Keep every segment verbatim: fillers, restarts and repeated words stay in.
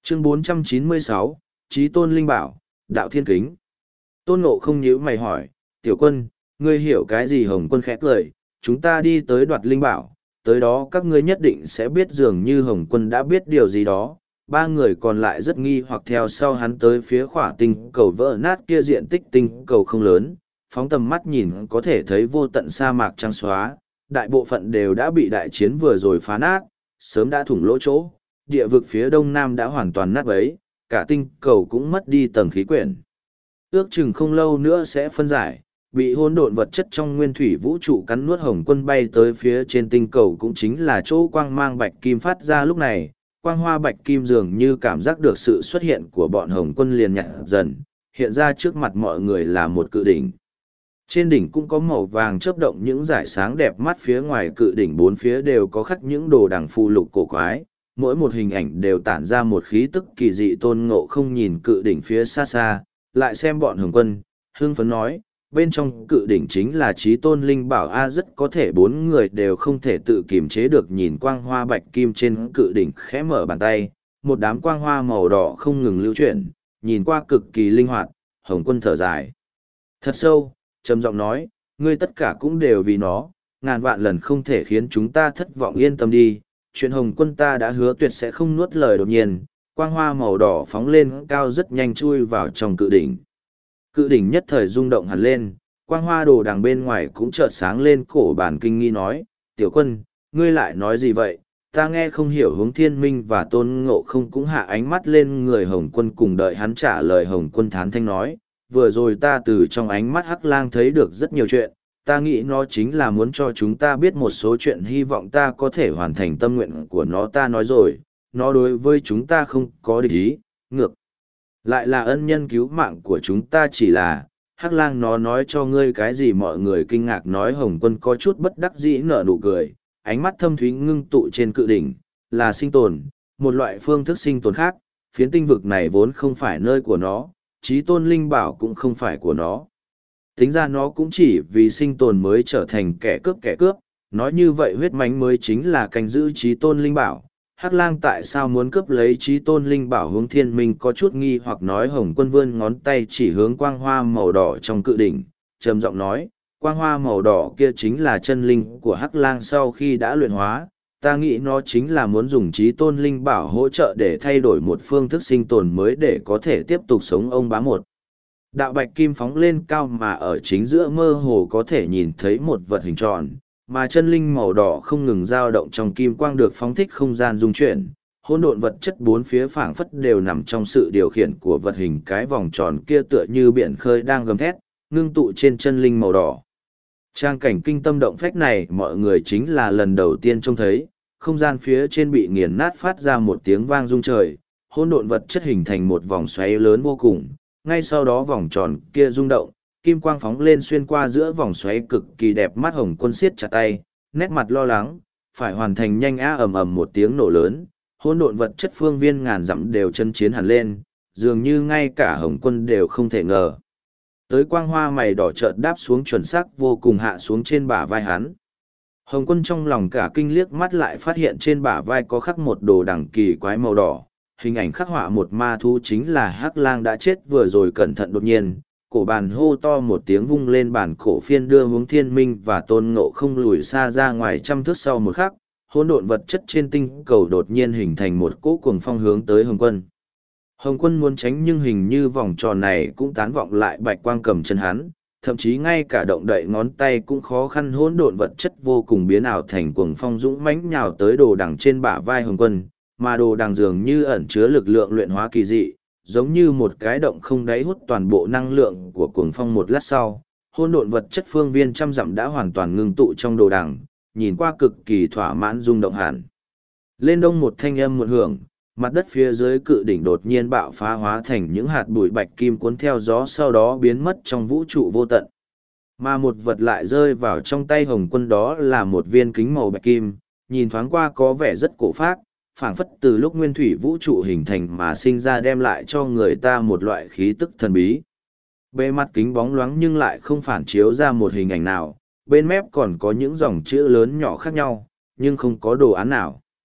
Chương bốn trăm chín mươi sáu, Chí Tôn Linh Bảo, Đạo Thiên Kính. Tôn Ngộ không nhíu mày hỏi, tiểu quân, ngươi hiểu cái gì? Hồng Quân khẽ cười, chúng ta đi tới đoạt linh bảo, tới đó các ngươi nhất định sẽ biết. Dường như Hồng Quân đã biết điều gì đó. Ba người còn lại rất nghi hoặc theo sau hắn tới phía khỏa tinh cầu vỡ nát kia. Diện tích tinh cầu không lớn, phóng tầm mắt nhìn có thể thấy vô tận sa mạc trắng xóa, đại bộ phận đều đã bị đại chiến vừa rồi phá nát, sớm đã thủng lỗ chỗ, địa vực phía đông nam đã hoàn toàn nát bấy, cả tinh cầu cũng mất đi tầng khí quyển. Ước chừng không lâu nữa sẽ phân giải, bị hỗn độn vật chất trong nguyên thủy vũ trụ cắn nuốt. Hồng Quân bay tới phía trên tinh cầu cũng chính là chỗ quang mang bạch kim phát ra. Lúc này, quang hoa bạch kim dường như cảm giác được sự xuất hiện của bọn Hồng Quân liền nhặt dần, hiện ra trước mặt mọi người là một cự đỉnh. Trên đỉnh cũng có màu vàng chớp động những dải sáng đẹp mắt, phía ngoài cự đỉnh bốn phía đều có khắc những đồ đằng phù lục cổ quái, mỗi một hình ảnh đều tản ra một khí tức kỳ dị. Tôn Ngộ không nhìn cự đỉnh phía xa xa, lại xem bọn Hồng Quân, hưng phấn nói, bên trong cự đỉnh chính là Chí Tôn Linh Bảo a. Rất có thể bốn người đều không thể tự kiềm chế được nhìn quang hoa bạch kim trên cự đỉnh, khẽ mở bàn tay, một đám quang hoa màu đỏ không ngừng lưu chuyển, nhìn qua cực kỳ linh hoạt. Hồng Quân thở dài thật sâu, trầm giọng nói, ngươi tất cả cũng đều vì nó, ngàn vạn lần không thể khiến chúng ta thất vọng. Yên tâm đi, chuyện Hồng Quân ta đã hứa tuyệt sẽ không nuốt lời. Đột nhiên, quang hoa màu đỏ phóng lên cao rất nhanh chui vào trong cự đỉnh. Cự đỉnh nhất thời rung động hẳn lên, quang hoa đồ đằng bên ngoài cũng chợt sáng lên. Cổ bản kinh nghi nói, tiểu quân, ngươi lại nói gì vậy? Ta nghe không hiểu. Hướng Thiên Minh và Tôn Ngộ không cũng hạ ánh mắt lên người Hồng Quân cùng đợi hắn trả lời. Hồng Quân thán thanh nói, vừa rồi ta từ trong ánh mắt Hắc Lang thấy được rất nhiều chuyện, ta nghĩ nó chính là muốn cho chúng ta biết một số chuyện, hy vọng ta có thể hoàn thành tâm nguyện của nó. Ta nói rồi, nó đối với chúng ta không có địch ý, ngược lại là ân nhân cứu mạng của chúng ta. Chỉ là Hắc Lang nó nói cho ngươi cái gì? Mọi người kinh ngạc nói. Hồng Quân có chút bất đắc dĩ nở nụ cười, ánh mắt thâm thúy ngưng tụ trên cự đỉnh, là sinh tồn, một loại phương thức sinh tồn khác. Phiến tinh vực này vốn không phải nơi của nó, Chí Tôn Linh Bảo cũng không phải của nó. Tính ra nó cũng chỉ vì sinh tồn mới trở thành kẻ cướp kẻ cướp. Nói như vậy huyết mãnh mới chính là canh giữ Chí Tôn Linh Bảo. Hắc Lang tại sao muốn cướp lấy Chí Tôn Linh Bảo? Hướng Thiên Minh có chút nghi hoặc nói. Hồng Quân vươn ngón tay chỉ hướng quang hoa màu đỏ trong cự đỉnh, trầm giọng nói, quang hoa màu đỏ kia chính là chân linh của Hắc Lang sau khi đã luyện hóa. Ta nghĩ nó chính là muốn dùng Chí Tôn Linh Bảo hỗ trợ để thay đổi một phương thức sinh tồn mới để có thể tiếp tục sống. Ông bá một đạo bạch kim phóng lên cao, mà ở chính giữa mơ hồ có thể nhìn thấy một vật hình tròn, mà chân linh màu đỏ không ngừng dao động trong kim quang được phóng thích. Không gian dung chuyển, hỗn độn vật chất bốn phía phảng phất đều nằm trong sự điều khiển của vật hình cái vòng tròn kia, tựa như biển khơi đang gầm thét, ngưng tụ trên chân linh màu đỏ. Trang cảnh kinh tâm động phách này mọi người chính là lần đầu tiên trông thấy. Không gian phía trên bị nghiền nát, phát ra một tiếng vang rung trời, hỗn độn vật chất hình thành một vòng xoáy lớn vô cùng. Ngay sau đó vòng tròn kia rung động, kim quang phóng lên xuyên qua giữa vòng xoáy, cực kỳ đẹp mắt. Hồng Quân siết chặt tay, nét mặt lo lắng, phải hoàn thành nhanh á. Ầm ầm một tiếng nổ lớn, hỗn độn vật chất phương viên ngàn dặm đều chân chiến hẳn lên, dường như ngay cả Hồng Quân đều không thể ngờ tới. Quang hoa mày đỏ chợt đáp xuống chuẩn xác vô cùng, hạ xuống trên bả vai hắn. Hồng Quân trong lòng cả kinh, liếc mắt lại phát hiện trên bả vai có khắc một đồ đằng kỳ quái màu đỏ, hình ảnh khắc họa một ma thú chính là Hắc Lang đã chết vừa rồi. Cẩn thận, đột nhiên cổ bàn hô to một tiếng, vung lên bản cổ phiên đưa Hướng Thiên Minh và Tôn Ngộ không lùi xa ra ngoài trăm thước. Sau một khắc, hỗn độn vật chất trên tinh cầu đột nhiên hình thành một cỗ cuồng phong hướng tới Hồng Quân. Hồng Quân muốn tránh nhưng hình như vòng tròn này cũng tán vọng lại bạch quang cầm chân hắn, thậm chí ngay cả động đậy ngón tay cũng khó khăn. Hỗn độn vật chất vô cùng biến ảo thành cuồng phong dũng mãnh nhào tới đồ đằng trên bả vai Hồng Quân, mà đồ đằng dường như ẩn chứa lực lượng luyện hóa kỳ dị, giống như một cái động không đáy hút toàn bộ năng lượng của cuồng phong. Một lát sau, hỗn độn vật chất phương viên trăm dặm đã hoàn toàn ngưng tụ trong đồ đằng, nhìn qua cực kỳ thỏa mãn, rung động hẳn lên. Đông một thanh âm một hưởng, mặt đất phía dưới cự đỉnh đột nhiên bạo phá, hóa thành những hạt bụi bạch kim cuốn theo gió, sau đó biến mất trong vũ trụ vô tận. Mà một vật lại rơi vào trong tay Hồng Quân, đó là một viên kính màu bạch kim, nhìn thoáng qua có vẻ rất cổ phác, phảng phất từ lúc nguyên thủy vũ trụ hình thành mà sinh ra, đem lại cho người ta một loại khí tức thần bí. Bề mặt kính bóng loáng nhưng lại không phản chiếu ra một hình ảnh nào, bên mép còn có những dòng chữ lớn nhỏ khác nhau, nhưng không có đồ án nào.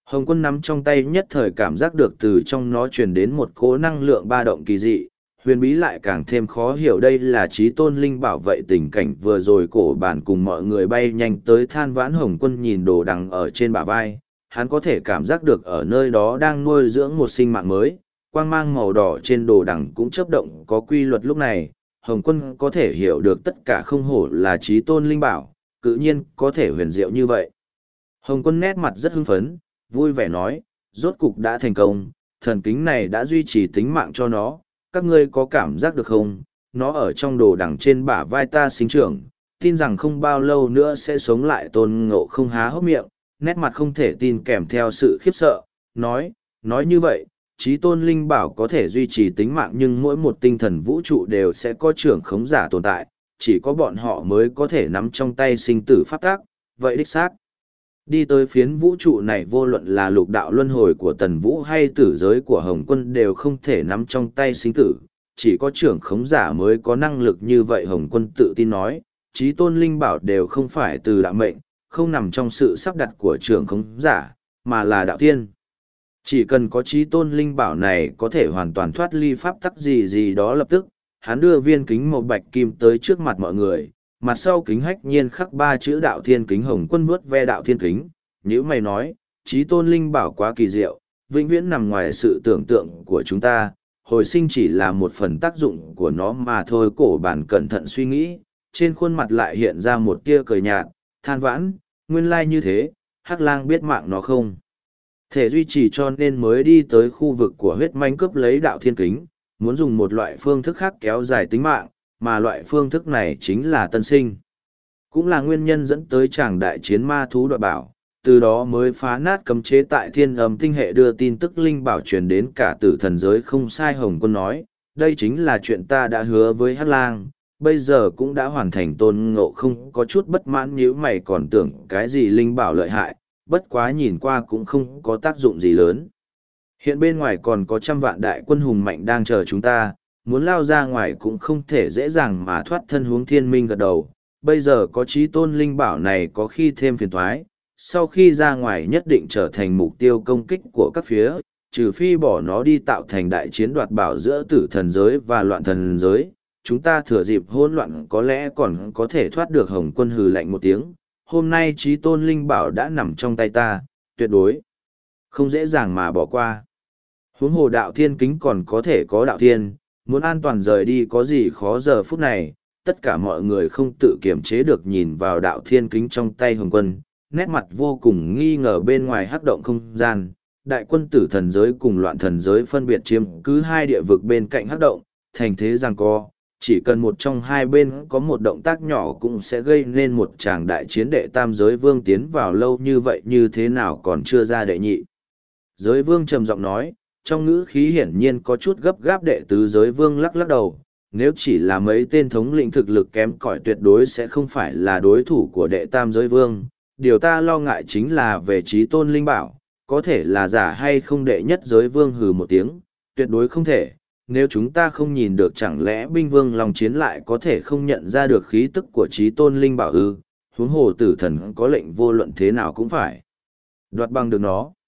Hồng Quân nắm trong tay nhất thời cảm giác được từ trong nó truyền đến một cỗ năng lượng ba động kỳ dị, huyền bí lại càng thêm khó hiểu đây là chí tôn linh bảo vậy tình cảnh vừa rồi cổ bản cùng mọi người bay nhanh tới than vãn. Hồng Quân nhìn đồ đằng ở trên bả vai, hắn có thể cảm giác được ở nơi đó đang nuôi dưỡng một sinh mạng mới, quang mang màu đỏ trên đồ đằng cũng chớp động có quy luật lúc này. Hồng Quân có thể hiểu được tất cả không hổ là chí tôn linh bảo, cự nhiên có thể huyền diệu như vậy. Hồng Quân nét mặt rất hưng phấn, vui vẻ nói, rốt cục đã thành công, thần kính này đã duy trì tính mạng cho nó, các ngươi có cảm giác được không? Nó ở trong đồ đằng trên bả vai ta sinh trưởng, tin rằng không bao lâu nữa sẽ sống lại. Tôn Ngộ không há hốc miệng, nét mặt không thể tin kèm theo sự khiếp sợ, nói, nói như vậy, chí tôn linh bảo có thể duy trì tính mạng nhưng mỗi một tinh thần vũ trụ đều sẽ có trưởng khống giả tồn tại, chỉ có bọn họ mới có thể nắm trong tay sinh tử pháp tác, vậy đích xác. Đi tới phiến vũ trụ này vô luận là lục đạo luân hồi của Tần Vũ hay tử giới của Hồng Quân đều không thể nắm trong tay sinh tử, chỉ có trưởng khống giả mới có năng lực như vậy. Hồng Quân tự tin nói, chí tôn linh bảo đều không phải từ đạo mệnh, không nằm trong sự sắp đặt của trưởng khống giả, mà là đạo thiên. Chỉ cần có chí tôn linh bảo này có thể hoàn toàn thoát ly pháp tắc gì gì đó lập tức, hắn đưa viên kính màu bạch kim tới trước mặt mọi người. Mặt sau kính hách nhiên khắc ba chữ đạo thiên kính. Hồng Quân vuốt ve đạo thiên kính, nhữ mày nói, chí tôn linh bảo quá kỳ diệu, vĩnh viễn nằm ngoài sự tưởng tượng của chúng ta, hồi sinh chỉ là một phần tác dụng của nó mà thôi. Cổ bản cẩn thận suy nghĩ, trên khuôn mặt lại hiện ra một tia cười nhạt, than vãn, nguyên lai như thế, Hắc Lang biết mạng nó không thể duy trì cho nên mới đi tới khu vực của huyết manh cướp lấy đạo thiên kính, muốn dùng một loại phương thức khác kéo dài tính mạng, mà loại phương thức này chính là tân sinh. Cũng là nguyên nhân dẫn tới tràng đại chiến ma thú đoạt bảo, từ đó mới phá nát cấm chế tại thiên âm tinh hệ đưa tin tức linh bảo truyền đến cả tử thần giới. Không sai, Hồng Quân nói, đây chính là chuyện ta đã hứa với Hắc Lang, bây giờ cũng đã hoàn thành. Tôn Ngộ không có chút bất mãn, nhíu mày, còn tưởng cái gì linh bảo lợi hại, bất quá nhìn qua cũng không có tác dụng gì lớn. Hiện bên ngoài còn có trăm vạn đại quân hùng mạnh đang chờ chúng ta, muốn lao ra ngoài cũng không thể dễ dàng mà thoát thân. Huống Thiên Minh gật đầu, bây giờ có chí tôn linh bảo này có khi thêm phiền toái, sau khi ra ngoài nhất định trở thành mục tiêu công kích của các phía, trừ phi bỏ nó đi tạo thành đại chiến đoạt bảo giữa tử thần giới và loạn thần giới, chúng ta thừa dịp hỗn loạn có lẽ còn có thể thoát được. Hồng Quân hừ lạnh một tiếng, hôm nay chí tôn linh bảo đã nằm trong tay ta, tuyệt đối không dễ dàng mà bỏ qua. Huống hồ đạo thiên kính còn có thể có đạo thiên, muốn an toàn rời đi có gì khó. Giờ phút này, tất cả mọi người không tự kiềm chế được nhìn vào đạo thiên kính trong tay Hồng Quân, nét mặt vô cùng nghi ngờ. Bên ngoài hắc động không gian, đại quân tử thần giới cùng loạn thần giới phân biệt chiếm cứ hai địa vực bên cạnh hắc động, thành thế giằng co. Chỉ cần một trong hai bên có một động tác nhỏ cũng sẽ gây nên một tràng đại chiến. Đệ tam giới vương tiến vào lâu như vậy như thế nào còn chưa ra đệ nhị giới vương trầm giọng nói, trong ngữ khí hiển nhiên có chút gấp gáp. Đệ tứ giới vương lắc lắc đầu, nếu chỉ là mấy tên thống lĩnh thực lực kém cỏi tuyệt đối sẽ không phải là đối thủ của đệ tam giới vương. Điều ta lo ngại chính là về chí tôn linh bảo, có thể là giả hay không. Đệ nhất giới vương hừ một tiếng, tuyệt đối không thể. Nếu chúng ta không nhìn được chẳng lẽ binh vương lòng chiến lại có thể không nhận ra được khí tức của chí tôn linh bảo ư? Huống hồ tử thần có lệnh vô luận thế nào cũng phải đoạt bằng được nó.